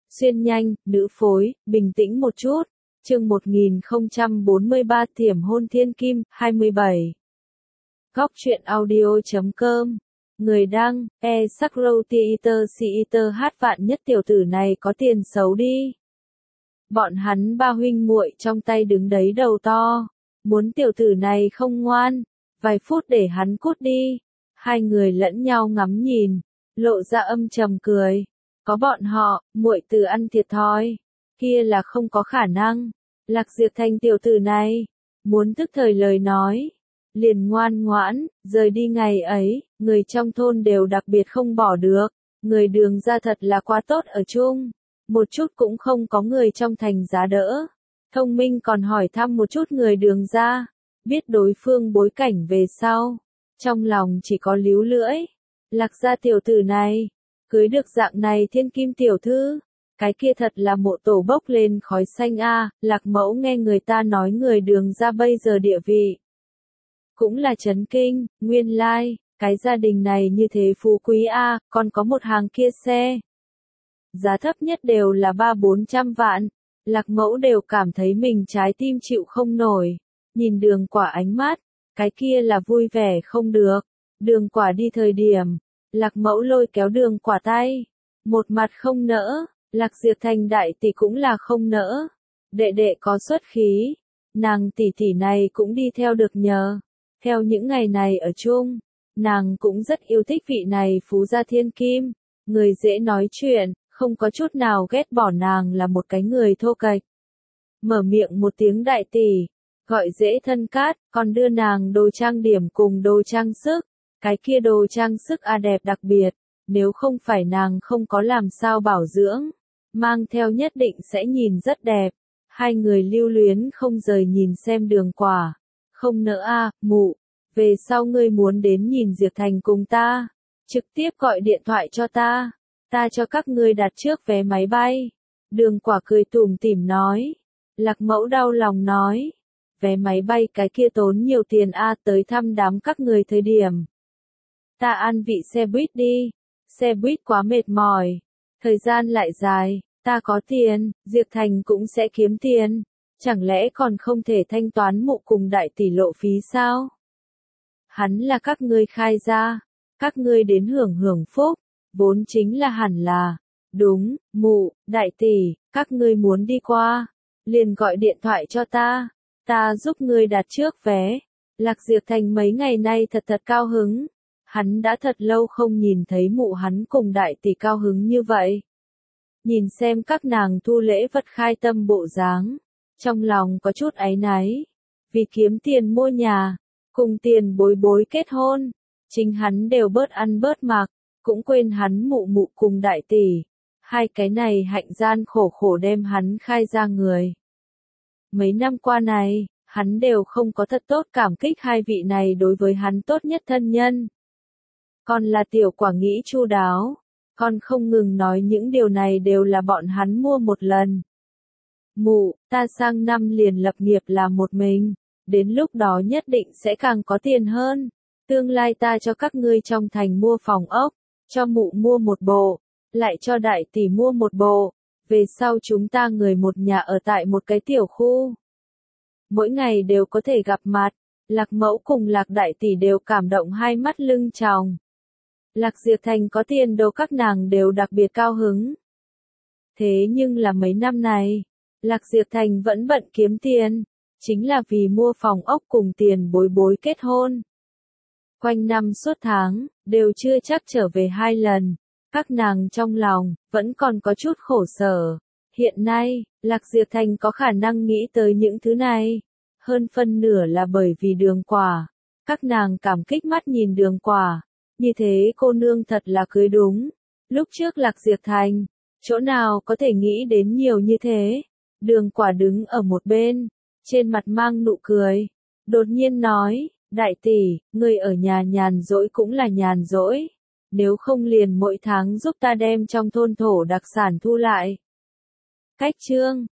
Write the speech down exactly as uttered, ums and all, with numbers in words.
Xuyên nhanh, nữ phối, bình tĩnh một chút. Chương một nghìn không trăm bốn mươi ba Thiểm hôn thiên kim, hai mươi bảy. Góc truyện audio chấm com. Người đăng, e sắc râu theater theater hát vạn nhất tiểu tử này có tiền xấu đi. Bọn hắn ba huynh muội trong tay đứng đấy đầu to. Muốn tiểu tử này không ngoan. Vài phút để hắn cút đi. Hai người lẫn nhau ngắm nhìn. Lộ ra âm trầm cười. Có bọn họ, muội từ ăn thiệt thòi. Kia là không có khả năng. Lạc Diệp Thành tiểu tử này. Muốn tức thời lời nói. Liền ngoan ngoãn, rời đi ngày ấy, người trong thôn đều đặc biệt không bỏ được. Người đường ra thật là quá tốt ở chung. Một chút cũng không có người trong thành giá đỡ. Thông minh còn hỏi thăm một chút người đường ra. Biết đối phương bối cảnh về sau. Trong lòng chỉ có líu lưỡi. Lạc gia tiểu tử này. Cưới được dạng này thiên kim tiểu thư. Cái kia thật là mộ tổ bốc lên khói xanh a. Lạc mẫu nghe người ta nói người đường ra bây giờ địa vị. Cũng là chấn kinh, nguyên lai, like, cái gia đình này như thế phú quý a, còn có một hàng kia xe. Giá thấp nhất đều là ba bốn trăm vạn. Lạc mẫu đều cảm thấy mình trái tim chịu không nổi. Nhìn đường quả ánh mắt, cái kia là vui vẻ không được. Đường quả đi thời điểm. Lạc mẫu lôi kéo đường quả tay. Một mặt không nỡ. Lạc Diệp Thành đại tỷ cũng là không nỡ. Đệ đệ có xuất khí. Nàng tỷ tỷ này cũng đi theo được nhờ. Theo những ngày này ở chung. Nàng cũng rất yêu thích vị này phú gia thiên kim. Người dễ nói chuyện. Không có chút nào ghét bỏ nàng là một cái người thô kệch. Mở miệng một tiếng đại tỷ. Gọi dễ thân cát. Còn đưa nàng đồ trang điểm cùng đồ trang sức. Cái kia đồ trang sức a đẹp đặc biệt, nếu không phải nàng không có làm sao bảo dưỡng, mang theo nhất định sẽ nhìn rất đẹp. Hai người lưu luyến không rời nhìn xem đường quả. Không nỡ a, mụ, về sau ngươi muốn đến nhìn Diệp Thành cùng ta, trực tiếp gọi điện thoại cho ta, ta cho các ngươi đặt trước vé máy bay. Đường quả cười tủm tỉm nói. Lạc mẫu đau lòng nói, vé máy bay cái kia tốn nhiều tiền a, tới thăm đám các người thời điểm. Ta ăn vị xe buýt đi, xe buýt quá mệt mỏi, thời gian lại dài, ta có tiền, Diệp Thành cũng sẽ kiếm tiền, chẳng lẽ còn không thể thanh toán mụ cùng đại tỷ lộ phí sao? Hắn là các ngươi khai ra, các ngươi đến hưởng hưởng phúc, vốn chính là hẳn là, đúng, mụ, đại tỷ, các ngươi muốn đi qua, liền gọi điện thoại cho ta, ta giúp ngươi đặt trước vé. Lạc Diệp Thành mấy ngày nay thật thật cao hứng. Hắn đã thật lâu không nhìn thấy mụ hắn cùng đại tỷ cao hứng như vậy. Nhìn xem các nàng thu lễ vật khai tâm bộ dáng. Trong lòng có chút áy náy. Vì kiếm tiền mua nhà. Cùng tiền bối bối kết hôn. Chính hắn đều bớt ăn bớt mặc. Cũng quên hắn mụ mụ cùng đại tỷ. Hai cái này hạnh gian khổ khổ đem hắn khai ra người. Mấy năm qua này, hắn đều không có thật tốt cảm kích hai vị này đối với hắn tốt nhất thân nhân. Còn là tiểu quả nghĩ chu đáo. Con không ngừng nói những điều này đều là bọn hắn mua một lần. Mụ, ta sang năm liền lập nghiệp là một mình. Đến lúc đó nhất định sẽ càng có tiền hơn. Tương lai ta cho các ngươi trong thành mua phòng ốc. Cho mụ mua một bộ. Lại cho đại tỷ mua một bộ. Về sau chúng ta người một nhà ở tại một cái tiểu khu. Mỗi ngày đều có thể gặp mặt. Lạc mẫu cùng lạc đại tỷ đều cảm động hai mắt lưng tròng. Lạc Diệp Thành có tiền đồ các nàng đều đặc biệt cao hứng. Thế nhưng là mấy năm này, Lạc Diệp Thành vẫn bận kiếm tiền, chính là vì mua phòng ốc cùng tiền bối bối kết hôn. Quanh năm suốt tháng, đều chưa chắc trở về hai lần, các nàng trong lòng, vẫn còn có chút khổ sở. Hiện nay, Lạc Diệp Thành có khả năng nghĩ tới những thứ này, hơn phân nửa là bởi vì đường quả. Các nàng cảm kích mắt nhìn đường quả. Như thế cô nương thật là cưới đúng. Lúc trước Lạc Diệp Thành, chỗ nào có thể nghĩ đến nhiều như thế. Đường quả đứng ở một bên, trên mặt mang nụ cười. Đột nhiên nói, đại tỷ, người ở nhà nhàn rỗi cũng là nhàn rỗi. Nếu không liền mỗi tháng giúp ta đem trong thôn thổ đặc sản thu lại. Cách chương.